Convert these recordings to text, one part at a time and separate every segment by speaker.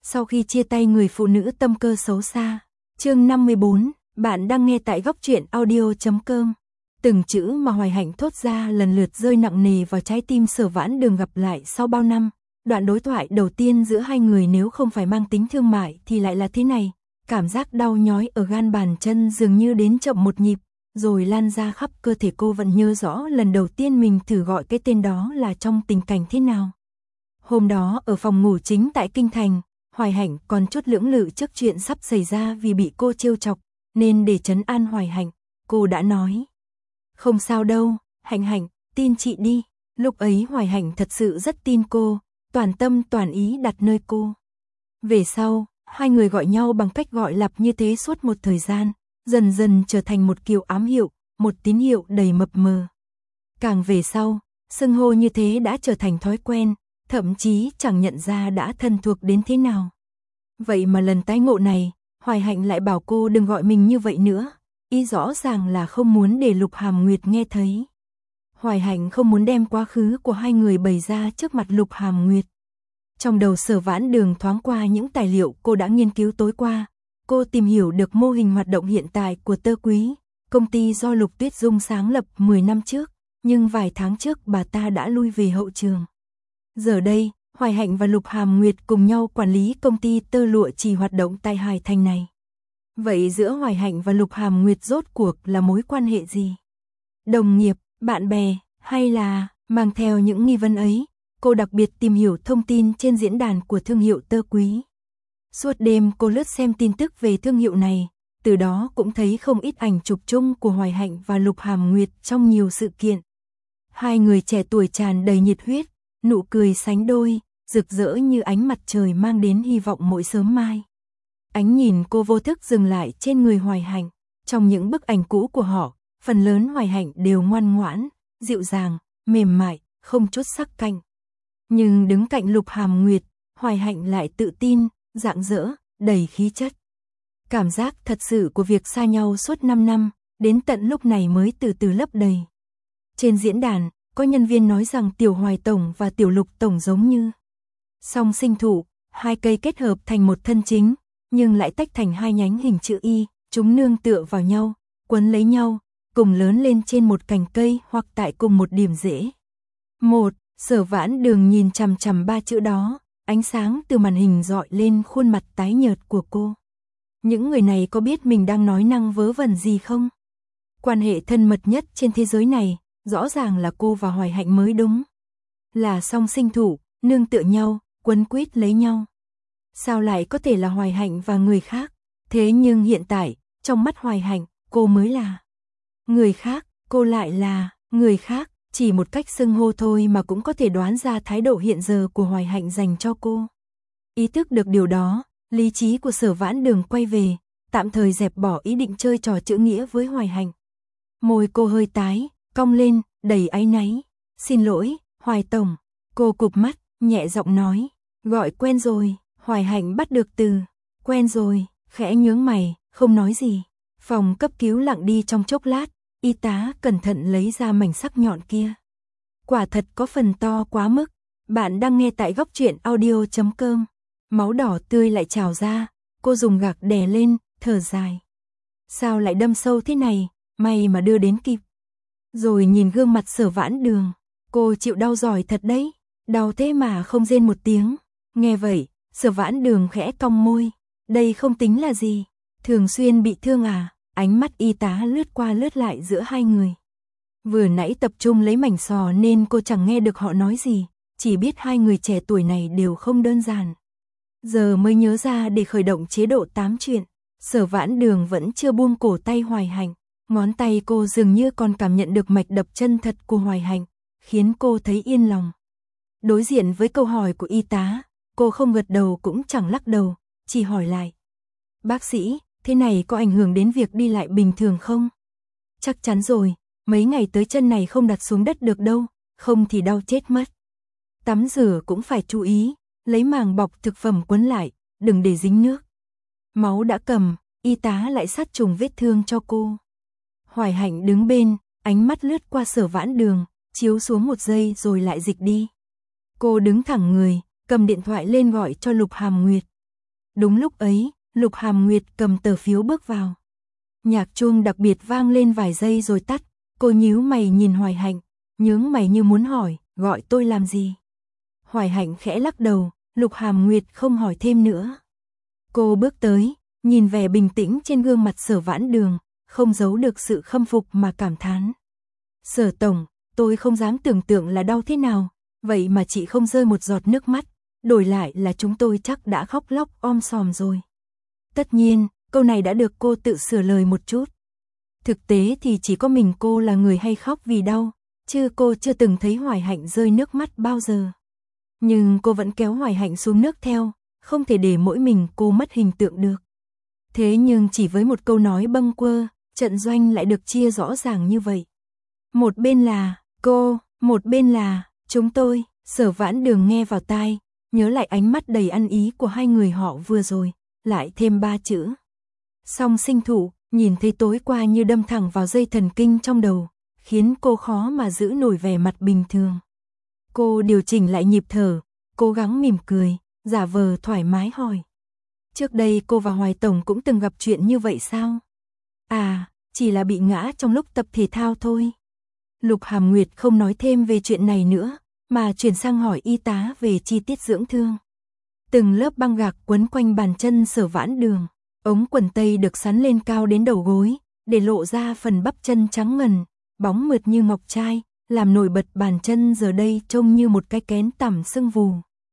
Speaker 1: Sau khi chia tay người phụ nữ tâm cơ xấu xa. Chương 54, bạn đang nghe tại góc truyện audio.com. Từng chữ mà Hoài Hạnh thốt ra lần lượt rơi nặng nề vào trái tim Sở Vãn Đường. Gặp lại sau bao năm, đoạn đối thoại đầu tiên giữa hai người nếu không phải mang tính thương mại thì lại là thế này. Cảm giác đau nhói ở gan bàn chân dường như đến chậm một nhịp, rồi lan ra khắp cơ thể. Cô vẫn nhớ rõ lần đầu tiên mình thử gọi cái tên đó là trong tình cảnh thế nào. Hôm đó ở phòng ngủ chính tại Kinh Thành, Hoài Hạnh còn chút lưỡng lự trước chuyện sắp xảy ra vì bị cô trêu chọc, nên để trấn an Hoài Hạnh, cô đã nói: "Không sao đâu, Hạnh Hạnh, tin chị đi." Lúc ấy Hoài Hạnh thật sự rất tin cô, toàn tâm toàn ý đặt nơi cô. Về sau, hai người gọi nhau bằng cách gọi lặp như thế suốt một thời gian, dần dần trở thành một kiểu ám hiệu, một tín hiệu đầy mập mờ. Càng về sau, xưng hô như thế đã trở thành thói quen, thậm chí chẳng nhận ra đã thân thuộc đến thế nào. Vậy mà lần tái ngộ này, Hoài Hạnh lại bảo cô đừng gọi mình như vậy nữa, ý rõ ràng là không muốn để Lục Hàm Nguyệt nghe thấy. Hoài Hạnh không muốn đem quá khứ của hai người bày ra trước mặt Lục Hàm Nguyệt. Trong đầu Sở Vãn Đường thoáng qua những tài liệu cô đã nghiên cứu tối qua, cô tìm hiểu được mô hình hoạt động hiện tại của Tơ Quý, công ty do Lục Tuyết Dung sáng lập 10 năm trước, nhưng vài tháng trước bà ta đã lui về hậu trường. Giờ đây, Hoài Hạnh và Lục Hàm Nguyệt cùng nhau quản lý công ty tơ lụa chỉ hoạt động tại Hải Thành này. Vậy giữa Hoài Hạnh và Lục Hàm Nguyệt rốt cuộc là mối quan hệ gì? Đồng nghiệp, bạn bè, hay là... Mang theo những nghi vấn ấy, cô đặc biệt tìm hiểu thông tin trên diễn đàn của thương hiệu Tơ Quý. Suốt đêm cô lướt xem tin tức về thương hiệu này, từ đó cũng thấy không ít ảnh chụp chung của Hoài Hạnh và Lục Hàm Nguyệt trong nhiều sự kiện. Hai người trẻ tuổi tràn đầy nhiệt huyết, nụ cười sánh đôi, rực rỡ như ánh mặt trời mang đến hy vọng mỗi sớm mai. Ánh nhìn cô vô thức dừng lại trên người Hoài Hạnh. Trong những bức ảnh cũ của họ, phần lớn Hoài Hạnh đều ngoan ngoãn, dịu dàng, mềm mại, không chút sắc cạnh. Nhưng đứng cạnh Lục Hàm Nguyệt, Hoài Hạnh lại tự tin, rạng rỡ, đầy khí chất. Cảm giác thật sự của việc xa nhau suốt 5 năm, đến tận lúc này mới từ từ lấp đầy. Trên diễn đàn, có nhân viên nói rằng Tiểu Hoài Tổng và Tiểu Lục Tổng giống như song sinh thụ, hai cây kết hợp thành một thân chính, nhưng lại tách thành hai nhánh hình chữ Y, chúng nương tựa vào nhau, quấn lấy nhau, cùng lớn lên trên một cành cây hoặc tại cùng một điểm rễ. Sở Vãn Đường nhìn chằm chằm ba chữ đó, ánh sáng từ màn hình rọi lên khuôn mặt tái nhợt của cô. Những người này có biết mình đang nói năng vớ vẩn gì không? Quan hệ thân mật nhất trên thế giới này, rõ ràng là cô và Hoài Hạnh mới đúng. Là song sinh thụ, nương tựa nhau, quấn quýt lấy nhau. Sao lại có thể là Hoài Hạnh và người khác? Thế nhưng hiện tại, trong mắt Hoài Hạnh, cô mới là người khác, cô lại là người khác. Chỉ một cách xưng hô thôi mà cũng có thể đoán ra thái độ hiện giờ của Hoài Hạnh dành cho cô. Ý thức được điều đó, lý trí của Sở Vãn Đường quay về, tạm thời dẹp bỏ ý định chơi trò chữ nghĩa với Hoài Hạnh. Môi cô hơi tái, cong lên, đầy áy náy. "Xin lỗi, Hoài Tổng." Cô cụp mắt, nhẹ giọng nói. "Gọi quen rồi." Hoài Hạnh bắt được từ quen rồi, khẽ nhướng mày, không nói gì. Phòng cấp cứu lặng đi trong chốc lát. Y tá cẩn thận lấy ra mảnh sắc nhọn kia. Quả thật có phần to quá mức. Bạn đang nghe tại góc truyện audio.com. Máu đỏ tươi lại trào ra, cô dùng gạc đè lên, thở dài. Sao lại đâm sâu thế này, may mà đưa đến kịp. Rồi nhìn gương mặt Sở Vãn Đường, cô chịu đau giỏi thật đấy, đau thế mà không rên một tiếng. Nghe vậy, Sở Vãn Đường khẽ cong môi, đây không tính là gì, thường xuyên bị thương à? Ánh mắt y tá lướt qua lướt lại giữa hai người. Vừa nãy tập trung lấy mảnh sò nên cô chẳng nghe được họ nói gì, chỉ biết hai người trẻ tuổi này đều không đơn giản. Giờ mới nhớ ra để khởi động chế độ 8 chuyện. Sở Vãn Đường vẫn chưa buông cổ tay Hoài Hạnh, ngón tay cô dường như còn cảm nhận được mạch đập chân thật của Hoài Hạnh, khiến cô thấy yên lòng. Đối diện với câu hỏi của y tá, cô không gật đầu cũng chẳng lắc đầu, chỉ hỏi lại. "Bác sĩ, thế này có ảnh hưởng đến việc đi lại bình thường không?" "Chắc chắn rồi, mấy ngày tới chân này không đặt xuống đất được đâu, không thì đau chết mất. Tắm rửa cũng phải chú ý, lấy màng bọc thực phẩm quấn lại, đừng để dính nước." Máu đã cầm, y tá lại sát trùng vết thương cho cô. Hoài Hạnh đứng bên, ánh mắt lướt qua Sở Vãn Đường, chiếu xuống một giây rồi lại dịch đi. Cô đứng thẳng người, cầm điện thoại lên gọi cho Lục Hàm Nguyệt. Đúng lúc ấy, Lục Hàm Nguyệt cầm tờ phiếu bước vào. Nhạc chuông đặc biệt vang lên vài giây rồi tắt, cô nhíu mày nhìn Hoài Hạnh, nhướng mày như muốn hỏi, gọi tôi làm gì? Hoài Hạnh khẽ lắc đầu, Lục Hàm Nguyệt không hỏi thêm nữa. Cô bước tới, nhìn vẻ bình tĩnh trên gương mặt Sở Vãn Đường, không giấu được sự khâm phục mà cảm thán. Sở tổng, tôi không dám tưởng tượng là đau thế nào, vậy mà chị không rơi một giọt nước mắt, đổi lại là chúng tôi chắc đã khóc lóc om sòm rồi. Tất nhiên, câu này đã được cô tự sửa lời một chút. Thực tế thì chỉ có mình cô là người hay khóc vì đau, chứ cô chưa từng thấy Hoài Hạnh rơi nước mắt bao giờ. Nhưng cô vẫn kéo Hoài Hạnh xuống nước theo, không thể để mỗi mình cô mất hình tượng được. Thế nhưng chỉ với một câu nói bâng quơ, trận doanh lại được chia rõ ràng như vậy. Một bên là cô, một bên là chúng tôi. Sở Vãn Đường nghe vào tai, nhớ lại ánh mắt đầy ăn ý của hai người họ vừa rồi, lại thêm 3 chữ. Song sinh thủ, nhìn thấy tối qua như đâm thẳng vào dây thần kinh trong đầu, khiến cô khó mà giữ nổi vẻ mặt bình thường. Cô điều chỉnh lại nhịp thở, cố gắng mỉm cười, giả vờ thoải mái hỏi. Trước đây cô và Hoài Tổng cũng từng gặp chuyện như vậy sao? À, chỉ là bị ngã trong lúc tập thể thao thôi. Lục Hàm Nguyệt không nói thêm về chuyện này nữa, mà chuyển sang hỏi y tá về chi tiết dưỡng thương. Từng lớp băng gạc quấn quanh bàn chân Sở Vãn Đường, ống quần tây được xắn lên cao đến đầu gối, để lộ ra phần bắp chân trắng ngần, bóng mượt như ngọc trai, làm nổi bật bàn chân giờ đây trông như một cái kén tằm sưng vù.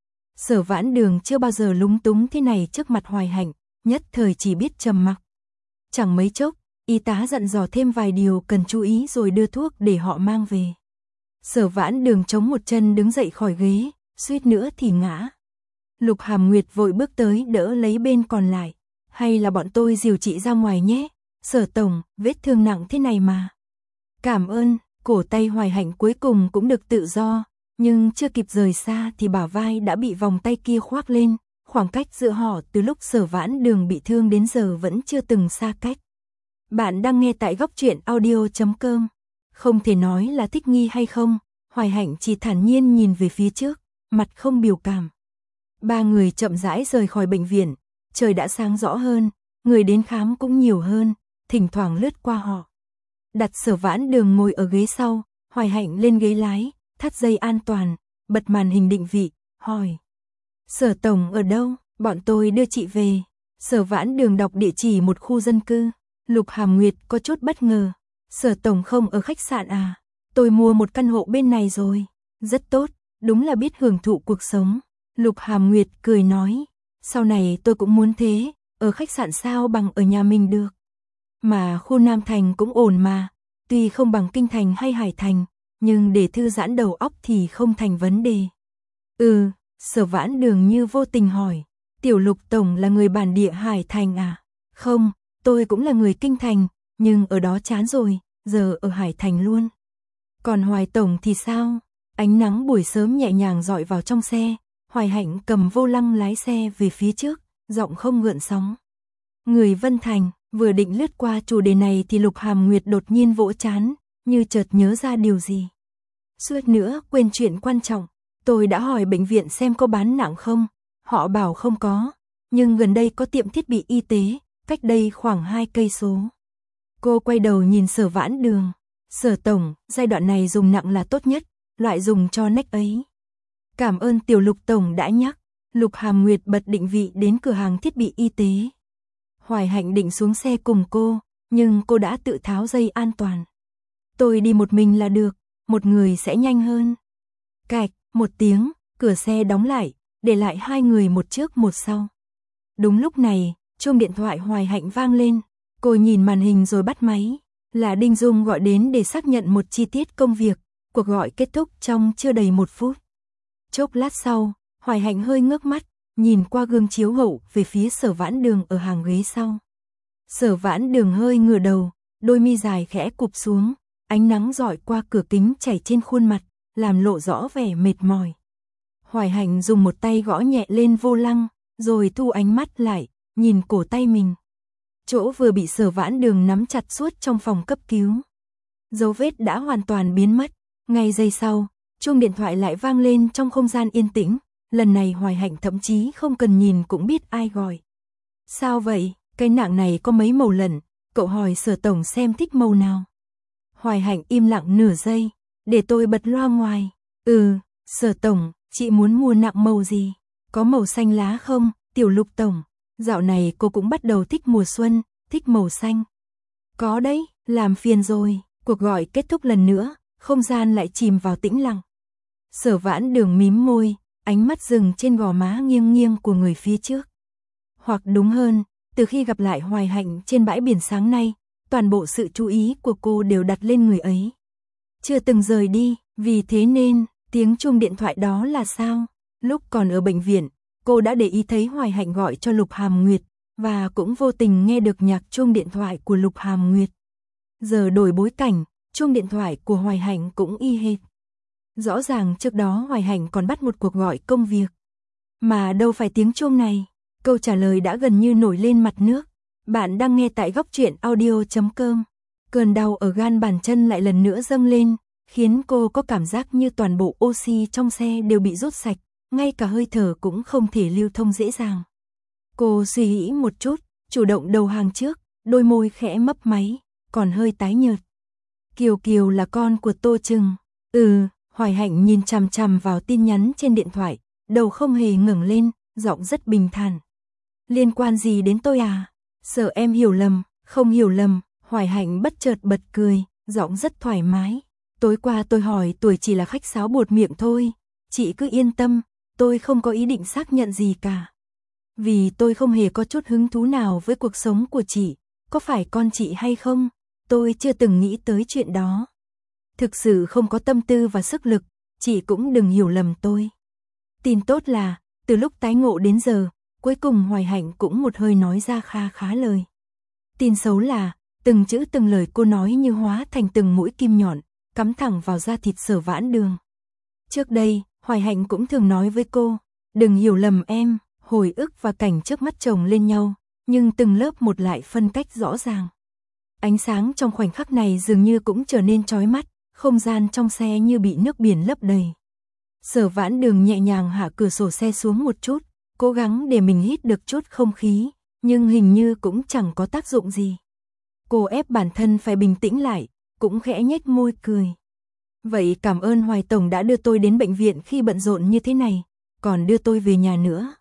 Speaker 1: Sở Vãn Đường chưa bao giờ lúng túng thế này trước mặt Hoài Hạnh, nhất thời chỉ biết trầm mặc. Chẳng mấy chốc, y tá dặn dò thêm vài điều cần chú ý rồi đưa thuốc để họ mang về. Sở Vãn Đường chống một chân đứng dậy khỏi ghế, suýt nữa thì ngã. Lục Hàm Nguyệt vội bước tới đỡ lấy bên còn lại. Hay là bọn tôi dìu chị ra ngoài nhé, Sở tổng, vết thương nặng thế này mà. Cảm ơn. Cổ tay Hoài Hạnh cuối cùng cũng được tự do, nhưng chưa kịp rời xa thì bả vai đã bị vòng tay kia khoác lên, khoảng cách giữa họ từ lúc Sở Vãn Đường bị thương đến giờ vẫn chưa từng xa cách. Bạn đang nghe tại góc truyện audio.com. Không thể nói là thích nghi hay không, Hoài Hạnh chỉ thản nhiên nhìn về phía trước, mặt không biểu cảm. Ba người chậm rãi rời khỏi bệnh viện, trời đã sáng rõ hơn, người đến khám cũng nhiều hơn, thỉnh thoảng lướt qua họ. Đặt Sở Vãn Đường ngồi ở ghế sau, Hoài Hạnh lên ghế lái, thắt dây an toàn, bật màn hình định vị, hỏi. Sở tổng ở đâu? Bọn tôi đưa chị về. Sở Vãn Đường đọc địa chỉ một khu dân cư. Lục Hàm Nguyệt có chút bất ngờ. Sở tổng không ở khách sạn à? Tôi mua một căn hộ bên này rồi. Rất tốt, đúng là biết hưởng thụ cuộc sống. Lục Hàm Nguyệt cười nói. Sau này tôi cũng muốn thế, ở khách sạn sao bằng ở nhà mình được. Mà khu Nam Thành cũng ổn mà, tuy không bằng Kinh Thành hay Hải Thành, nhưng để thư giãn đầu óc thì không thành vấn đề. Sở Vãn Đường như vô tình hỏi, Tiểu Lục tổng là người bản địa Hải Thành à? Không, tôi cũng là người Kinh Thành, nhưng ở đó chán rồi, giờ ở Hải Thành luôn. Còn Hoài tổng thì sao? Ánh nắng buổi sớm nhẹ nhàng dọi vào trong xe, Hoài Hạnh cầm vô lăng lái xe về phía trước, giọng không gợn sóng. Người Vân Thành. Vừa định lướt qua chủ đề này thì Lục Hàm Nguyệt đột nhiên vỗ trán, như chợt nhớ ra điều gì. Suýt nữa quên chuyện quan trọng, tôi đã hỏi bệnh viện xem có bán nặng không, họ bảo không có, nhưng gần đây có tiệm thiết bị y tế, cách đây khoảng 2 cây số. Cô quay đầu nhìn Sở Vãn Đường, Sở tổng, giai đoạn này dùng nặng là tốt nhất, loại dùng cho nách ấy. Cảm ơn Tiểu Lục tổng đã nhắc. Lục Hàm Nguyệt bật định vị đến cửa hàng thiết bị y tế. Hoài Hạnh định xuống xe cùng cô, nhưng cô đã tự tháo dây an toàn. Tôi đi một mình là được, một người sẽ nhanh hơn. Cạch, một tiếng, cửa xe đóng lại, để lại hai người một trước một sau. Đúng lúc này, chuông điện thoại Hoài Hạnh vang lên, cô nhìn màn hình rồi bắt máy. Là Đinh Dung gọi đến để xác nhận một chi tiết công việc, cuộc gọi kết thúc trong chưa đầy 1 phút. Chốc lát sau, Hoài Hạnh hơi ngước mắt, nhìn qua gương chiếu hậu về phía Sở Vãn Đường ở hàng ghế sau. Sở Vãn Đường hơi ngửa đầu, đôi mi dài khẽ cụp xuống, ánh nắng rọi qua cửa kính chảy trên khuôn mặt, làm lộ rõ vẻ mệt mỏi. Hoài Hạnh dùng một tay gõ nhẹ lên vô lăng, rồi thu ánh mắt lại, nhìn cổ tay mình. Chỗ vừa bị Sở Vãn Đường nắm chặt suốt trong phòng cấp cứu. Dấu vết đã hoàn toàn biến mất, ngay giây sau, chuông điện thoại lại vang lên trong không gian yên tĩnh. Lần này Hoài Hạnh thậm chí không cần nhìn cũng biết ai gọi. Sao vậy, cái nạng này có mấy màu lận, cậu hỏi Sở tổng xem thích màu nào. Hoài Hạnh im lặng nửa giây, để tôi bật loa ngoài. Sở tổng, chị muốn mua nạng màu gì? Có màu xanh lá không, Tiểu Lục tổng? Dạo này cô cũng bắt đầu thích mùa xuân, thích màu xanh. Có đấy, làm phiền rồi. Cuộc gọi kết thúc lần nữa, không gian lại chìm vào tĩnh lặng. Sở Vãn Đường mím môi, ánh mắt dừng trên gò má nghiêng nghiêng của người phía trước. Hoặc đúng hơn, từ khi gặp lại Hoài Hạnh trên bãi biển sáng nay, toàn bộ sự chú ý của cô đều đặt lên người ấy. Chưa từng rời đi, vì thế nên, tiếng chuông điện thoại đó là sao? Lúc còn ở bệnh viện, cô đã để ý thấy Hoài Hạnh gọi cho Lục Hàm Nguyệt, và cũng vô tình nghe được nhạc chuông điện thoại của Lục Hàm Nguyệt. Giờ đổi bối cảnh, chuông điện thoại của Hoài Hạnh cũng y hệt. Rõ ràng trước đó Hoài Hạnh còn bắt một cuộc gọi công việc. Mà đâu phải tiếng chuông này. Câu trả lời đã gần như nổi lên mặt nước. Bạn đang nghe tại Góc Truyện Audio.com. Cơn đau ở gan bàn chân lại lần nữa dâng lên, khiến cô có cảm giác như toàn bộ oxy trong xe đều bị rút sạch, ngay cả hơi thở cũng không thể lưu thông dễ dàng. Cô suy nghĩ một chút, chủ động đầu hàng trước, đôi môi khẽ mấp máy, còn hơi tái nhợt. Kiều Kiều là con của Tô Trừng. Hoài Hạnh nhìn chằm chằm vào tin nhắn trên điện thoại, đầu không hề ngẩng lên, giọng rất bình thản. Liên quan gì đến tôi à? Sợ em hiểu lầm, không hiểu lầm. Hoài Hạnh bất chợt bật cười, giọng rất thoải mái. Tối qua tôi hỏi tuổi chỉ là khách sáo buột miệng thôi, chị cứ yên tâm, tôi không có ý định xác nhận gì cả. Vì tôi không hề có chút hứng thú nào với cuộc sống của chị, có phải con chị hay không? Tôi chưa từng nghĩ tới chuyện đó. Thực sự không có tâm tư và sức lực, chị cũng đừng hiểu lầm tôi. Tin tốt là, từ lúc tái ngộ đến giờ, cuối cùng Hoài Hạnh cũng một hơi nói ra kha khá lời. Tin xấu là, từng chữ từng lời cô nói như hóa thành từng mũi kim nhọn, cắm thẳng vào da thịt Sở Vãn Đường. Trước đây, Hoài Hạnh cũng thường nói với cô, đừng hiểu lầm em, hồi ức và cảnh trước mắt chồng lên nhau, nhưng từng lớp một lại phân cách rõ ràng. Ánh sáng trong khoảnh khắc này dường như cũng trở nên chói mắt, không gian trong xe như bị nước biển lấp đầy. Sở Vãn Đường nhẹ nhàng hạ cửa sổ xe xuống một chút, cố gắng để mình hít được chút không khí, nhưng hình như cũng chẳng có tác dụng gì. Cô ép bản thân phải bình tĩnh lại, cũng khẽ nhếch môi cười. Vậy cảm ơn Hoài tổng đã đưa tôi đến bệnh viện khi bận rộn như thế này, còn đưa tôi về nhà nữa.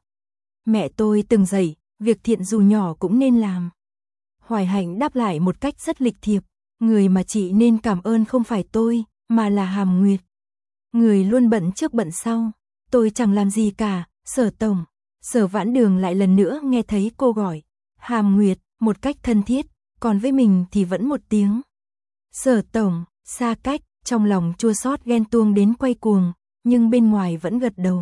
Speaker 1: Mẹ tôi từng dạy, việc thiện dù nhỏ cũng nên làm. Hoài Hạnh đáp lại một cách rất lịch thiệp, người mà chị nên cảm ơn không phải tôi, mà là Hàm Nguyệt. Người luôn bận trước bận sau, tôi chẳng làm gì cả, Sở tổng. Sở Vãn Đường lại lần nữa nghe thấy cô gọi Hàm Nguyệt một cách thân thiết, còn với mình thì vẫn một tiếng Sở tổng. Xa cách, trong lòng chua xót ghen tuông đến quay cuồng, nhưng bên ngoài vẫn gật đầu.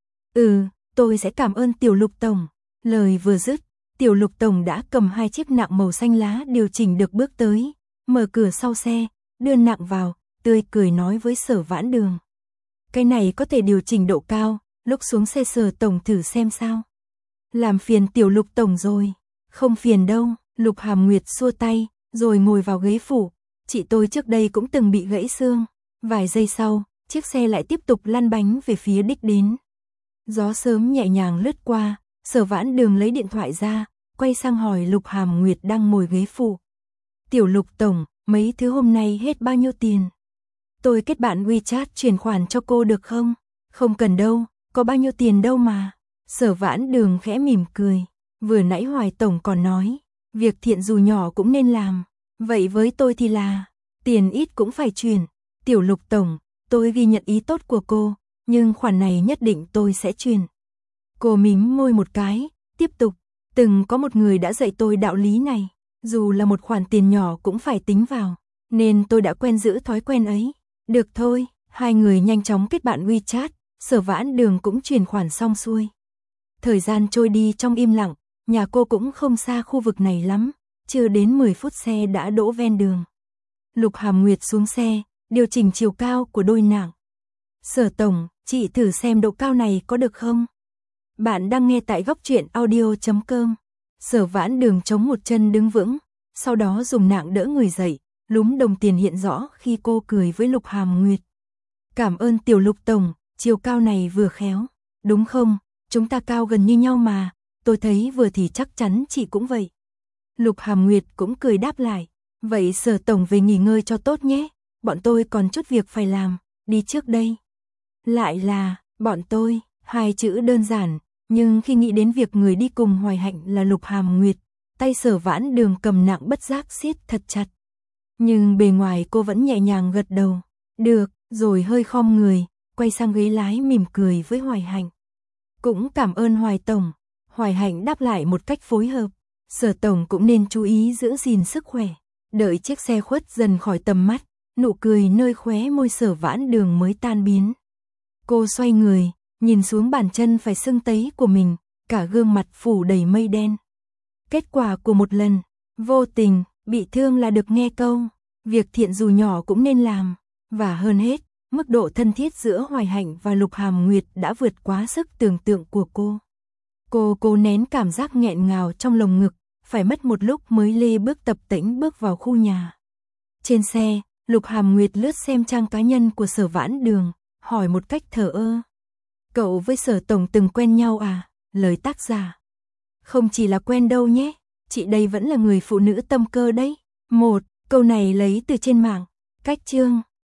Speaker 1: Tôi sẽ cảm ơn Tiểu Lục tổng. Lời vừa dứt, Tiểu Lục tổng đã cầm 2 chiếc nạng màu xanh lá điều chỉnh được bước tới, mở cửa sau xe, đưa nạng vào, tươi cười nói với Sở Vãn Đường. Cái này có thể điều chỉnh độ cao, lúc xuống xe Sở tổng thử xem sao. Làm phiền Tiểu Lục tổng rồi. Không phiền đâu, Lục Hàm Nguyệt xua tay, rồi ngồi vào ghế phụ. Chị tôi trước đây cũng từng bị gãy xương. Vài giây sau, chiếc xe lại tiếp tục lăn bánh về phía đích đến. Gió sớm nhẹ nhàng lướt qua, Sở Vãn Đường lấy điện thoại ra, quay sang hỏi Lục Hàm Nguyệt đang ngồi ghế phụ. Tiểu Lục tổng, mấy thứ hôm nay hết bao nhiêu tiền? Tôi kết bạn WeChat chuyển khoản cho cô được không? Không cần đâu, có bao nhiêu tiền đâu mà. Sở Vãn Đường khẽ mỉm cười. Vừa nãy Hoài tổng còn nói, việc thiện dù nhỏ cũng nên làm. Vậy với tôi thì là, tiền ít cũng phải chuyển. Tiểu Lục tổng, tôi ghi nhận ý tốt của cô, nhưng khoản này nhất định tôi sẽ chuyển. Cô mím môi một cái, tiếp tục. Từng có một người đã dạy tôi đạo lý này, dù là một khoản tiền nhỏ cũng phải tính vào, nên tôi đã quen giữ thói quen ấy. Được thôi, hai người nhanh chóng kết bạn WeChat, Sở Vãn Đường cũng chuyển khoản xong xuôi. Thời gian trôi đi trong im lặng, nhà cô cũng không xa khu vực này lắm, chưa đến 10 phút xe đã đỗ ven đường. Lục Hàm Nguyệt xuống xe, điều chỉnh chiều cao của đôi nạng. Sở tổng, chị thử xem độ cao này có được không? Bạn đang nghe tại Góc Truyện Audio.com. Sở Vãn Đường chống một chân đứng vững, sau đó dùng nạng đỡ người dậy, lúm đồng tiền hiện rõ khi cô cười với Lục Hàm Nguyệt. Cảm ơn Tiểu Lục tổng, chiều cao này vừa khéo. Đúng không, chúng ta cao gần như nhau mà, tôi thấy vừa thì chắc chắn chị cũng vậy. Lục Hàm Nguyệt cũng cười đáp lại, vậy Sở tổng về nghỉ ngơi cho tốt nhé, bọn tôi còn chút việc phải làm, đi trước đây. Lại là, bọn tôi, hai chữ đơn giản, nhưng khi nghĩ đến việc người đi cùng Hoài Hạnh là Lục Hàm Nguyệt, tay Sở Vãn Đường cầm nặng bất giác siết thật chặt. Nhưng bề ngoài cô vẫn nhẹ nhàng gật đầu, được, rồi hơi khom người, quay sang ghế lái mỉm cười với Hoài Hạnh. Cũng cảm ơn Hoài tổng. Hoài Hạnh đáp lại một cách phối hợp. Sở tổng cũng nên chú ý giữ gìn sức khỏe. Đợi chiếc xe khuất dần khỏi tầm mắt, nụ cười nơi khóe môi Sở Vãn Đường mới tan biến. Cô xoay người, nhìn xuống bàn chân phải sưng tấy của mình, cả gương mặt phủ đầy mây đen. Kết quả của một lần vô tình bị thương là được nghe câu, việc thiện dù nhỏ cũng nên làm, và hơn hết, mức độ thân thiết giữa Hoài Hạnh và Lục Hàm Nguyệt đã vượt quá sức tưởng tượng của cô. Cô cố nén cảm giác nghẹn ngào trong lồng ngực, phải mất một lúc mới lê bước tập tễnh bước vào khu nhà. Trên xe, Lục Hàm Nguyệt lướt xem trang cá nhân của Sở Vãn Đường, hỏi một cách thờ ơ. Cậu với Sở tổng từng quen nhau à? Lời tác giả. Không chỉ là quen đâu nhé, chị đây vẫn là người phụ nữ tâm cơ đấy. Câu này lấy từ trên mạng. Cách chương